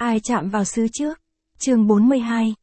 Ai chạm vào xứ trước? Chương 42,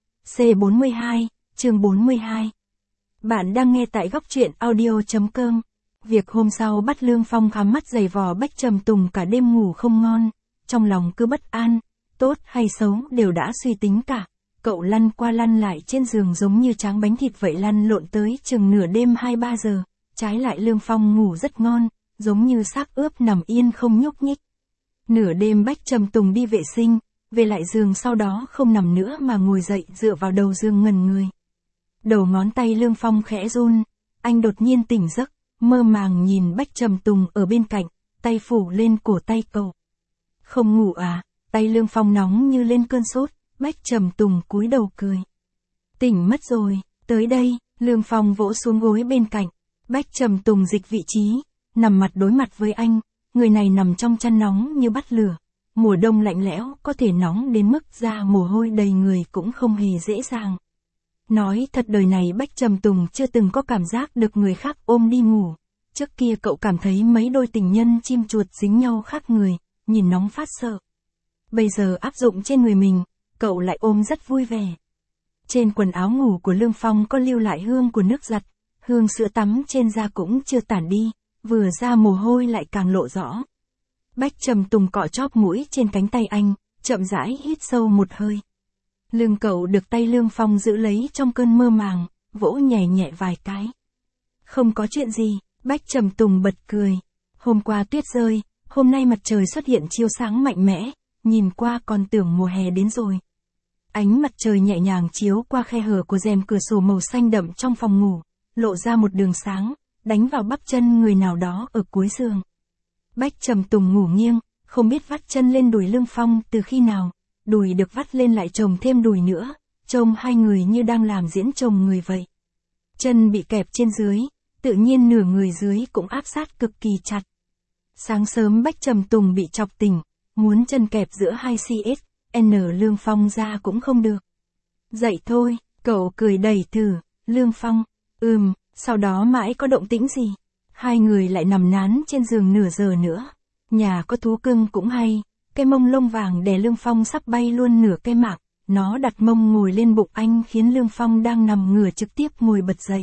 C42, chương 42. Bạn đang nghe tại góc truyện audio.com. Việc hôm sau bắt Lương Phong khám mắt giày vò Bách Trầm Tùng cả đêm ngủ không ngon, trong lòng cứ bất an, tốt hay xấu đều đã suy tính cả. Cậu lăn qua lăn lại trên giường giống như tráng bánh thịt vậy, lăn lộn tới chừng nửa đêm 2-3 giờ, trái lại Lương Phong ngủ rất ngon, giống như xác ướp nằm yên không nhúc nhích. Nửa đêm Bách Trầm Tùng đi vệ sinh, về lại giường sau đó không nằm nữa mà ngồi dậy dựa vào đầu giường ngẩn người. Đầu ngón tay Lương Phong khẽ run, anh đột nhiên tỉnh giấc, mơ màng nhìn Bách Trầm Tùng ở bên cạnh, tay phủ lên cổ tay cậu. Không ngủ à? Tay Lương Phong nóng như lên cơn sốt, Bách Trầm Tùng cúi đầu cười. Tỉnh mất rồi, tới đây, Lương Phong vỗ xuống gối bên cạnh, Bách Trầm Tùng dịch vị trí, nằm mặt đối mặt với anh, người này nằm trong chăn nóng như bắt lửa. Mùa đông lạnh lẽo có thể nóng đến mức ra mồ hôi đầy người cũng không hề dễ dàng. Nói thật đời này Bách Trầm Tùng chưa từng có cảm giác được người khác ôm đi ngủ. Trước kia cậu cảm thấy mấy đôi tình nhân chim chuột dính nhau khác người, nhìn nóng phát sợ. Bây giờ áp dụng trên người mình, cậu lại ôm rất vui vẻ. Trên quần áo ngủ của Lương Phong có lưu lại hương của nước giặt, hương sữa tắm trên da cũng chưa tản đi, vừa ra mồ hôi lại càng lộ rõ. Bách Trầm Tùng cọ chóp mũi trên cánh tay anh, chậm rãi hít sâu một hơi. Lưng cậu được tay Lương Phong giữ lấy trong cơn mơ màng, vỗ nhẹ nhẹ vài cái. Không có chuyện gì, Bách Trầm Tùng bật cười. Hôm qua tuyết rơi, hôm nay mặt trời xuất hiện chiếu sáng mạnh mẽ, nhìn qua còn tưởng mùa hè đến rồi. Ánh mặt trời nhẹ nhàng chiếu qua khe hở của rèm cửa sổ màu xanh đậm trong phòng ngủ, lộ ra một đường sáng, đánh vào bắp chân người nào đó ở cuối giường. Bách Trầm Tùng ngủ nghiêng, không biết vắt chân lên đùi Lương Phong từ khi nào, đùi được vắt lên lại chồng thêm đùi nữa, trông hai người như đang làm diễn chồng người vậy. Chân bị kẹp trên dưới, tự nhiên nửa người dưới cũng áp sát cực kỳ chặt. Sáng sớm Bách Trầm Tùng bị chọc tỉnh, muốn chân kẹp giữa hai CSN Lương Phong ra cũng không được. Dậy thôi, cậu cười đẩy thử, Lương Phong, sau đó mãi có động tĩnh gì. Hai người lại nằm nán trên giường nửa giờ nữa. Nhà có thú cưng cũng hay, cái mông lông vàng đè Lương Phong sắp bay luôn nửa cái mạc, nó đặt mông ngồi lên bụng anh khiến Lương Phong đang nằm ngửa trực tiếp ngồi bật dậy.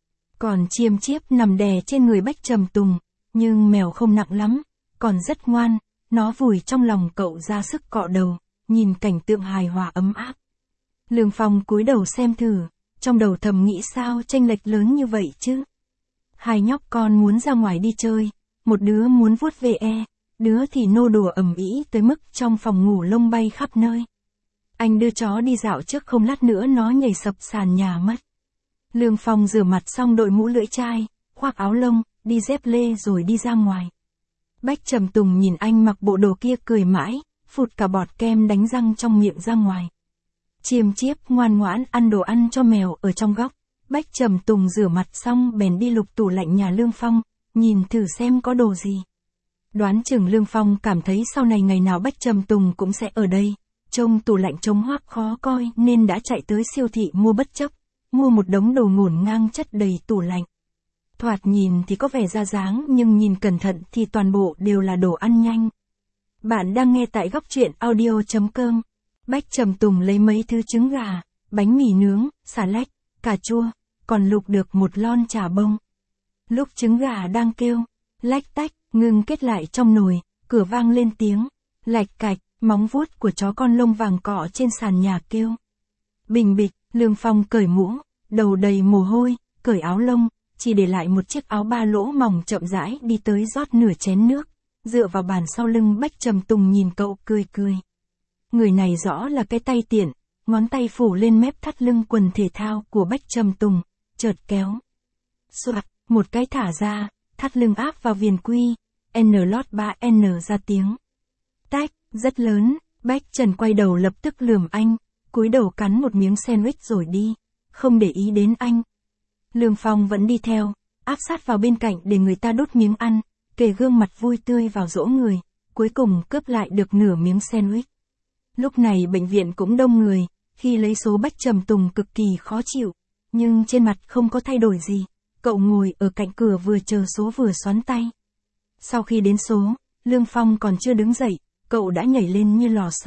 Còn Chiêm Chiếp nằm đè trên người Bách Trầm Tùng, nhưng mèo không nặng lắm, còn rất ngoan, nó vùi trong lòng cậu ra sức cọ đầu, nhìn cảnh tượng hài hòa ấm áp. Lương Phong cúi đầu xem thử, trong đầu thầm nghĩ sao chênh lệch lớn như vậy chứ. Hai nhóc con muốn ra ngoài đi chơi, một đứa muốn vuốt ve, đứa thì nô đùa ầm ĩ tới mức trong phòng ngủ lông bay khắp nơi. Anh đưa chó đi dạo trước không lát nữa nó nhảy sập sàn nhà mất. Lương Phong rửa mặt xong đội mũ lưỡi chai, khoác áo lông, đi dép lê rồi đi ra ngoài. Bách Trầm Tùng nhìn anh mặc bộ đồ kia cười mãi, phụt cả bọt kem đánh răng trong miệng ra ngoài. Chiêm Chiếp ngoan ngoãn ăn đồ ăn cho mèo ở trong góc. Bách Trầm Tùng rửa mặt xong bèn đi lục tủ lạnh nhà Lương Phong, nhìn thử xem có đồ gì. Đoán chừng Lương Phong cảm thấy sau này ngày nào Bách Trầm Tùng cũng sẽ ở đây, trông tủ lạnh trống hoác khó coi nên đã chạy tới siêu thị mua bất chấp, mua một đống đồ ngổn ngang chất đầy tủ lạnh. Thoạt nhìn thì có vẻ ra dáng nhưng nhìn cẩn thận thì toàn bộ đều là đồ ăn nhanh. Bạn đang nghe tại góc truyện audio.com. Bách Trầm Tùng lấy mấy thứ trứng gà, bánh mì nướng, xà lách, cà chua, còn lục được một lon chả bông. Lúc trứng gà đang kêu, lách tách, ngừng kết lại trong nồi, cửa vang lên tiếng, lạch cạch, móng vuốt của chó con lông vàng cọ trên sàn nhà kêu. Bình bịch, Lương Phong cởi mũ, đầu đầy mồ hôi, cởi áo lông, chỉ để lại một chiếc áo ba lỗ mỏng chậm rãi đi tới rót nửa chén nước, dựa vào bàn sau lưng Bách Trầm Tùng nhìn cậu cười cười. Người này rõ là cái tay tiện. Ngón tay phủ lên mép thắt lưng quần thể thao của Bách Trầm Tùng, chợt kéo. Soạt, một cái thả ra, thắt lưng áp vào viền quy, lót 3N ra tiếng. Tách, rất lớn, Bách Trần quay đầu lập tức lườm anh, cúi đầu cắn một miếng sandwich rồi đi, không để ý đến anh. Lương Phong vẫn đi theo, áp sát vào bên cạnh để người ta đút miếng ăn, kề gương mặt vui tươi vào dỗ người, cuối cùng cướp lại được nửa miếng sandwich. Lúc này bệnh viện cũng đông người. Khi lấy số Bách Trầm Tùng cực kỳ khó chịu, nhưng trên mặt không có thay đổi gì, cậu ngồi ở cạnh cửa vừa chờ số vừa xoắn tay. Sau khi đến số, Lương Phong còn chưa đứng dậy, cậu đã nhảy lên như lò xo,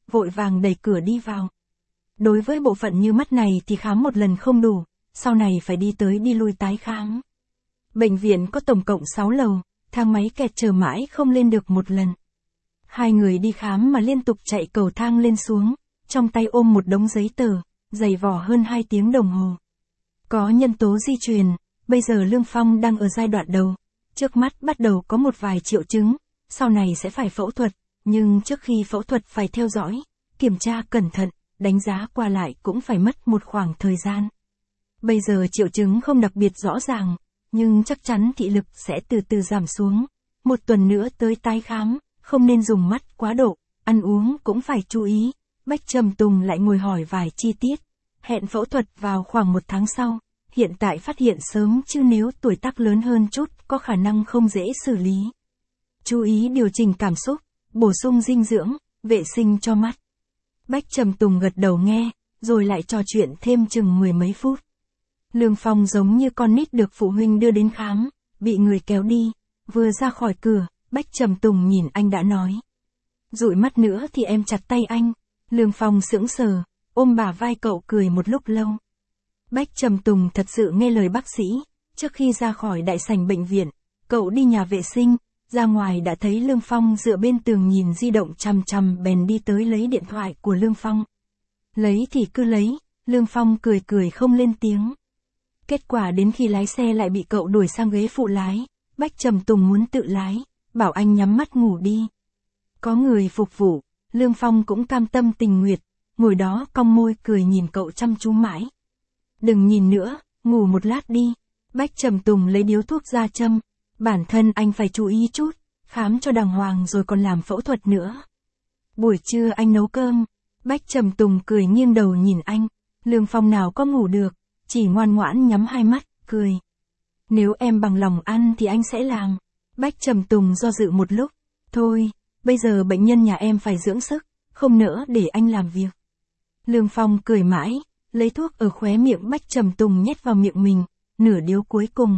vội vàng đẩy cửa đi vào. Đối với bộ phận như mắt này thì khám một lần không đủ, sau này phải đi tới đi lui tái khám. Bệnh viện có tổng cộng 6 lầu, thang máy kẹt chờ mãi không lên được một lần. Hai người đi khám mà liên tục chạy cầu thang lên xuống, trong tay ôm một đống giấy tờ, dày vò hơn 2 tiếng đồng hồ. Có nhân tố di truyền, bây giờ Lương Phong đang ở giai đoạn đầu, trước mắt bắt đầu có một vài triệu chứng, sau này sẽ phải phẫu thuật, nhưng trước khi phẫu thuật phải theo dõi, kiểm tra cẩn thận, đánh giá qua lại cũng phải mất một khoảng thời gian. Bây giờ triệu chứng không đặc biệt rõ ràng, nhưng chắc chắn thị lực sẽ từ từ giảm xuống. Một tuần nữa tới tái khám, không nên dùng mắt quá độ, ăn uống cũng phải chú ý. Bách Trầm Tùng lại ngồi hỏi vài chi tiết. Hẹn phẫu thuật vào khoảng 1 tháng sau, hiện tại phát hiện sớm chứ nếu tuổi tác lớn hơn chút có khả năng không dễ xử lý. Chú ý điều chỉnh cảm xúc, bổ sung dinh dưỡng, vệ sinh cho mắt. Bách Trầm Tùng gật đầu nghe, rồi lại trò chuyện thêm chừng 10 mấy phút. Lương Phong giống như con nít được phụ huynh đưa đến khám, bị người kéo đi, vừa ra khỏi cửa, Bách Trầm Tùng nhìn anh đã nói. Dụi mắt nữa thì em chặt tay anh. Lương Phong sững sờ, ôm bả vai cậu cười một lúc lâu. Bách Trầm Tùng thật sự nghe lời bác sĩ, trước khi ra khỏi đại sảnh bệnh viện, cậu đi nhà vệ sinh, ra ngoài đã thấy Lương Phong dựa bên tường nhìn di động chằm chằm bèn đi tới lấy điện thoại của Lương Phong. Lấy thì cứ lấy, Lương Phong cười cười không lên tiếng. Kết quả đến khi lái xe lại bị cậu đuổi sang ghế phụ lái, Bách Trầm Tùng muốn tự lái, bảo anh nhắm mắt ngủ đi. Có người phục vụ, Lương Phong cũng cam tâm tình nguyện, ngồi đó cong môi cười nhìn cậu chăm chú mãi. Đừng nhìn nữa, ngủ một lát đi. Bách Trầm Tùng lấy điếu thuốc ra châm, bản thân anh phải chú ý chút, khám cho đàng hoàng rồi còn làm phẫu thuật nữa. Buổi trưa anh nấu cơm, Bách Trầm Tùng cười nghiêng đầu nhìn anh, Lương Phong nào có ngủ được, chỉ ngoan ngoãn nhắm hai mắt, cười. Nếu em bằng lòng ăn thì anh sẽ làm. Bách Trầm Tùng do dự một lúc, thôi, bây giờ bệnh nhân nhà em phải dưỡng sức, không nỡ để anh làm việc. Lương Phong cười mãi, lấy thuốc ở khóe miệng Bách Trầm Tùng nhét vào miệng mình, nửa điếu cuối cùng.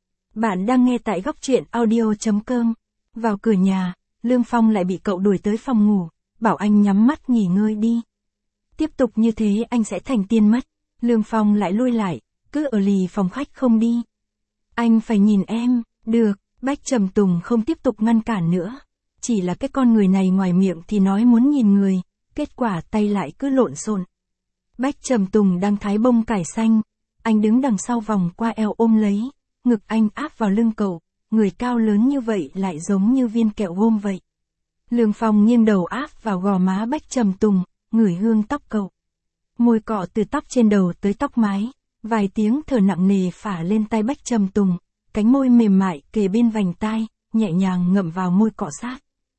Bạn đang nghe tại góc truyện audio.com. Vào cửa nhà, Lương Phong lại bị cậu đuổi tới phòng ngủ, bảo anh nhắm mắt nghỉ ngơi đi. Tiếp tục như thế anh sẽ thành tiên mất. Lương Phong lại lui lại, cứ ở lì phòng khách không đi. Anh phải nhìn em, được, Bách Trầm Tùng không tiếp tục ngăn cản nữa. Chỉ là cái con người này ngoài miệng thì nói muốn nhìn người, kết quả tay lại cứ lộn xộn. Bách Trầm Tùng đang thái bông cải xanh, anh đứng đằng sau vòng qua eo ôm lấy, ngực anh áp vào lưng cậu, người cao lớn như vậy lại giống như viên kẹo gôm vậy. Lương Phong nghiêng đầu áp vào gò má Bách Trầm Tùng, ngửi hương tóc cậu. Môi cọ từ tóc trên đầu tới tóc mái, vài tiếng thở nặng nề phả lên tai Bách Trầm Tùng, cánh môi mềm mại kề bên vành tai, nhẹ nhàng ngậm vào môi cọ sát.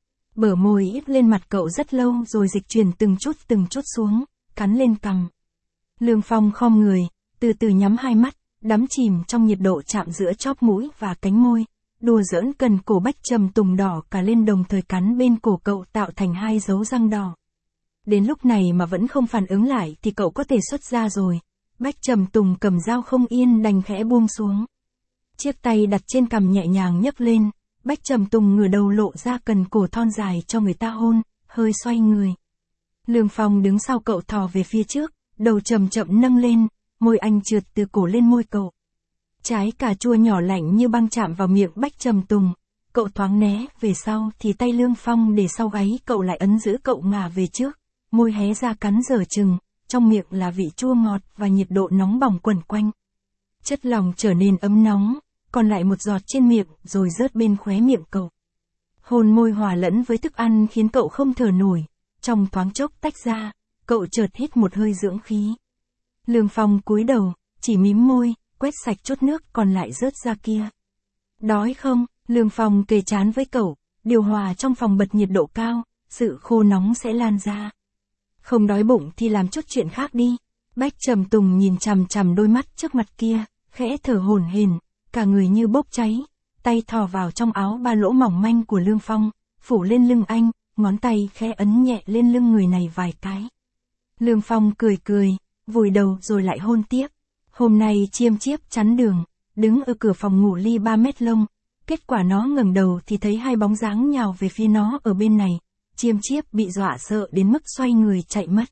Bờ môi ít lên mặt cậu rất lâu rồi dịch chuyển từng chút xuống, cắn lên cằm. Lương Phong khom người, từ từ nhắm hai mắt, đắm chìm trong nhiệt độ chạm giữa chóp mũi và cánh môi, đùa giỡn cần cổ Bách Trầm Tùng đỏ cả lên đồng thời cắn bên cổ cậu tạo thành 2 dấu răng đỏ. Đến lúc này mà vẫn không phản ứng lại thì cậu có thể xuất ra rồi. Bách Trầm Tùng cầm dao không yên đành khẽ buông xuống. Chiếc tay đặt trên cằm nhẹ nhàng nhấc lên, Bách Trầm Tùng ngửa đầu lộ ra cần cổ thon dài cho người ta hôn, hơi xoay người. Lương Phong đứng sau cậu thò về phía trước, đầu chậm chậm nâng lên, môi anh trượt từ cổ lên môi cậu. Trái cà chua nhỏ lạnh như băng chạm vào miệng Bách Trầm Tùng, cậu thoáng né về sau thì tay Lương Phong để sau gáy cậu lại ấn giữ cậu ngả về trước, môi hé ra cắn dở chừng, trong miệng là vị chua ngọt và nhiệt độ nóng bỏng quẩn quanh. Chất lỏng trở nên ấm nóng, còn lại một giọt trên miệng rồi rớt bên khóe miệng cậu. Hôn môi hòa lẫn với thức ăn khiến cậu không thở nổi, trong thoáng chốc tách ra, cậu chợt hít một hơi dưỡng khí. Lương Phong cúi đầu, chỉ mím môi, quét sạch chút nước còn lại rớt ra kia. Đói không? Lương Phong kề trán với cậu, điều hòa trong phòng bật nhiệt độ cao, sự khô nóng sẽ lan ra. Không đói bụng thì làm chút chuyện khác đi. Bách Trầm Tùng nhìn chằm chằm đôi mắt trước mặt kia, khẽ thở hổn hển, cả người như bốc cháy, tay thò vào trong áo ba lỗ mỏng manh của Lương Phong, phủ lên lưng anh, ngón tay khẽ ấn nhẹ lên lưng người này vài cái. Lương Phong cười cười, vùi đầu rồi lại hôn tiếp. Hôm nay chiêm chiếp chắn đường, đứng ở cửa phòng ngủ ly 3 mét lông, kết quả nó ngẩng đầu thì thấy 2 bóng dáng nhào về phía nó ở bên này, chiêm chiếp bị dọa sợ đến mức xoay người chạy mất.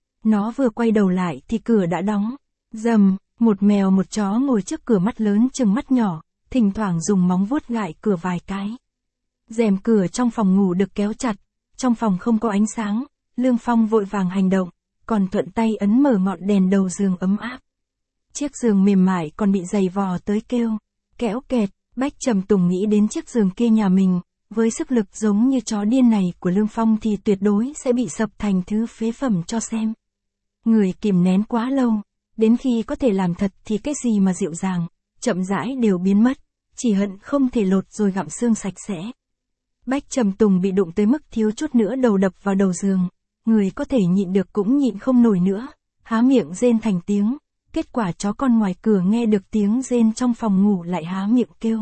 Nó vừa quay đầu lại thì cửa đã đóng. Rầm, một mèo một chó ngồi trước cửa mắt lớn chừng mắt nhỏ, thỉnh thoảng dùng móng vuốt gãi cửa vài cái. Rèm cửa trong phòng ngủ được kéo chặt, trong phòng không có ánh sáng, Lương Phong vội vàng hành động, còn thuận tay ấn mở ngọn đèn đầu giường ấm áp. Chiếc giường mềm mại còn bị giày vò tới kêu, kéo kẹt, Bách Trầm Tùng nghĩ đến chiếc giường kia nhà mình, với sức lực giống như chó điên này của Lương Phong thì tuyệt đối sẽ bị sập thành thứ phế phẩm cho xem. Người kìm nén quá lâu, đến khi có thể làm thật thì cái gì mà dịu dàng, chậm rãi đều biến mất, chỉ hận không thể lột rồi gặm xương sạch sẽ. Bách Trầm Tùng bị đụng tới mức thiếu chút nữa đầu đập vào đầu giường, người có thể nhịn được cũng nhịn không nổi nữa, há miệng rên thành tiếng, kết quả chó con ngoài cửa nghe được tiếng rên trong phòng ngủ lại há miệng kêu.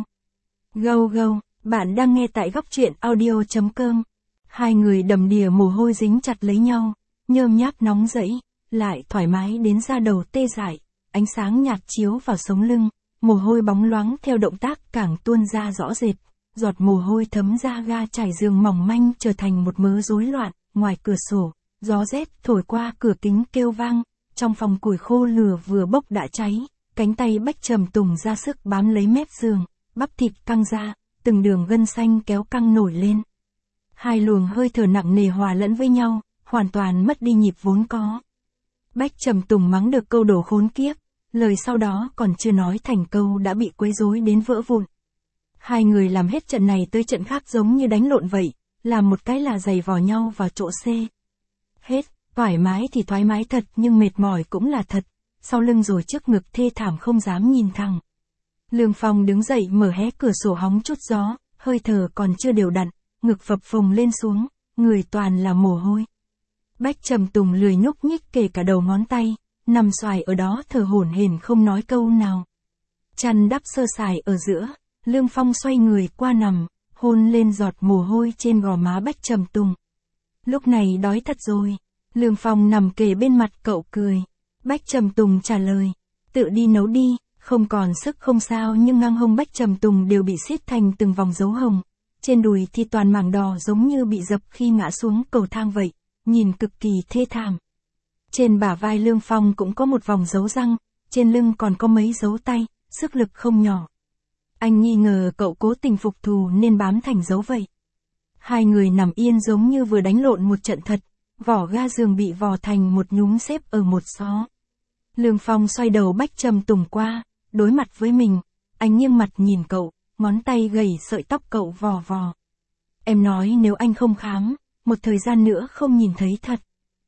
Gâu gâu, bạn đang nghe tại góc truyện audio.com. Hai người đầm đìa mồ hôi dính chặt lấy nhau, nhơm nháp nóng rẫy, lại thoải mái đến da đầu tê dại, ánh sáng nhạt chiếu vào sống lưng, mồ hôi bóng loáng theo động tác càng tuôn ra rõ rệt, giọt mồ hôi thấm ra ga trải giường mỏng manh trở thành một mớ rối loạn. Ngoài cửa sổ, gió rét thổi qua cửa kính kêu vang, trong phòng củi khô lửa vừa bốc đã cháy, cánh tay Bách Trầm Tùng ra sức bám lấy mép giường, bắp thịt căng ra, từng đường gân xanh kéo căng nổi lên. Hai luồng hơi thở nặng nề hòa lẫn với nhau, hoàn toàn mất đi nhịp vốn có. Bách Trầm Tùng mắng được câu đồ khốn kiếp, lời sau đó còn chưa nói thành câu đã bị quấy rối đến vỡ vụn. Hai người làm hết trận này tới trận khác giống như đánh lộn vậy, làm một cái là giày vò nhau vào chỗ C. Hết, thoải mái thì thoải mái thật nhưng mệt mỏi cũng là thật, sau lưng rồi trước ngực thê thảm không dám nhìn thẳng. Lương Phong đứng dậy mở hé cửa sổ hóng chút gió, hơi thở còn chưa đều đặn, ngực phập phồng lên xuống, người toàn là mồ hôi. Bách Trầm Tùng lười nhúc nhích kể cả đầu ngón tay, nằm xoài ở đó thở hổn hển không nói câu nào. Chăn đắp sơ sài ở giữa, Lương Phong xoay người qua nằm, hôn lên giọt mồ hôi trên gò má Bách Trầm Tùng. Lúc này đói thật rồi, Lương Phong nằm kề bên mặt cậu cười. Bách Trầm Tùng trả lời, tự đi nấu đi, không còn sức không sao nhưng ngang hông Bách Trầm Tùng đều bị xiết thành từng vòng dấu hồng. Trên đùi thì toàn mảng đỏ giống như bị dập khi ngã xuống cầu thang vậy, nhìn cực kỳ thê thảm. Trên bả vai Lương Phong cũng có một vòng dấu răng, trên lưng còn có mấy dấu tay, sức lực không nhỏ. Anh nghi ngờ cậu cố tình phục thù nên bám thành dấu vậy. Hai người nằm yên giống như vừa đánh lộn một trận thật, vỏ ga giường bị vò thành một nhúm xếp ở một xó. Lương Phong xoay đầu Bách Trầm Tùng qua, đối mặt với mình, anh nghiêng mặt nhìn cậu, ngón tay gầy sợi tóc cậu vò vò. Em nói nếu anh không khám, một thời gian nữa không nhìn thấy thật.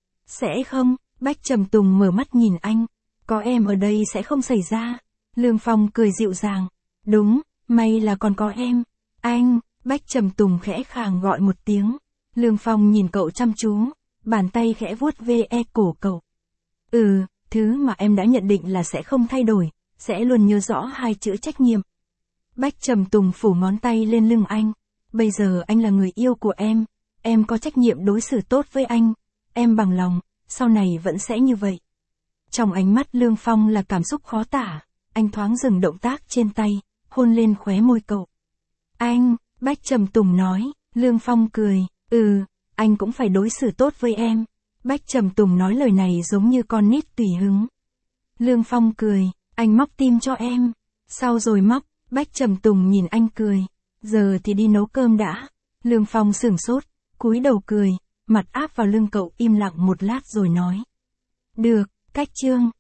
Sẽ không, Bách Trầm Tùng mở mắt nhìn anh, có em ở đây sẽ không xảy ra. Lương Phong cười dịu dàng, đúng, may là còn có em. Anh, Bách Trầm Tùng khẽ khàng gọi một tiếng. Lương Phong nhìn cậu chăm chú, bàn tay khẽ vuốt ve cổ cậu. Thứ mà em đã nhận định là sẽ không thay đổi, sẽ luôn nhớ rõ hai chữ trách nhiệm. Bách Trầm Tùng phủ ngón tay lên lưng anh. Bây giờ anh là người yêu của em có trách nhiệm đối xử tốt với anh, em bằng lòng, sau này vẫn sẽ như vậy. Trong ánh mắt Lương Phong là cảm xúc khó tả, anh thoáng dừng động tác trên tay, hôn lên khóe môi cậu. Anh, Bách Trầm Tùng nói, Lương Phong cười, anh cũng phải đối xử tốt với em. Bách Trầm Tùng nói lời này giống như con nít tùy hứng. Lương Phong cười, anh móc tim cho em. Sau rồi móc, Bách Trầm Tùng nhìn anh cười. Giờ thì đi nấu cơm đã. Lương Phong sửng sốt, cúi đầu cười, mặt áp vào lưng cậu im lặng một lát rồi nói. Được, cách chương.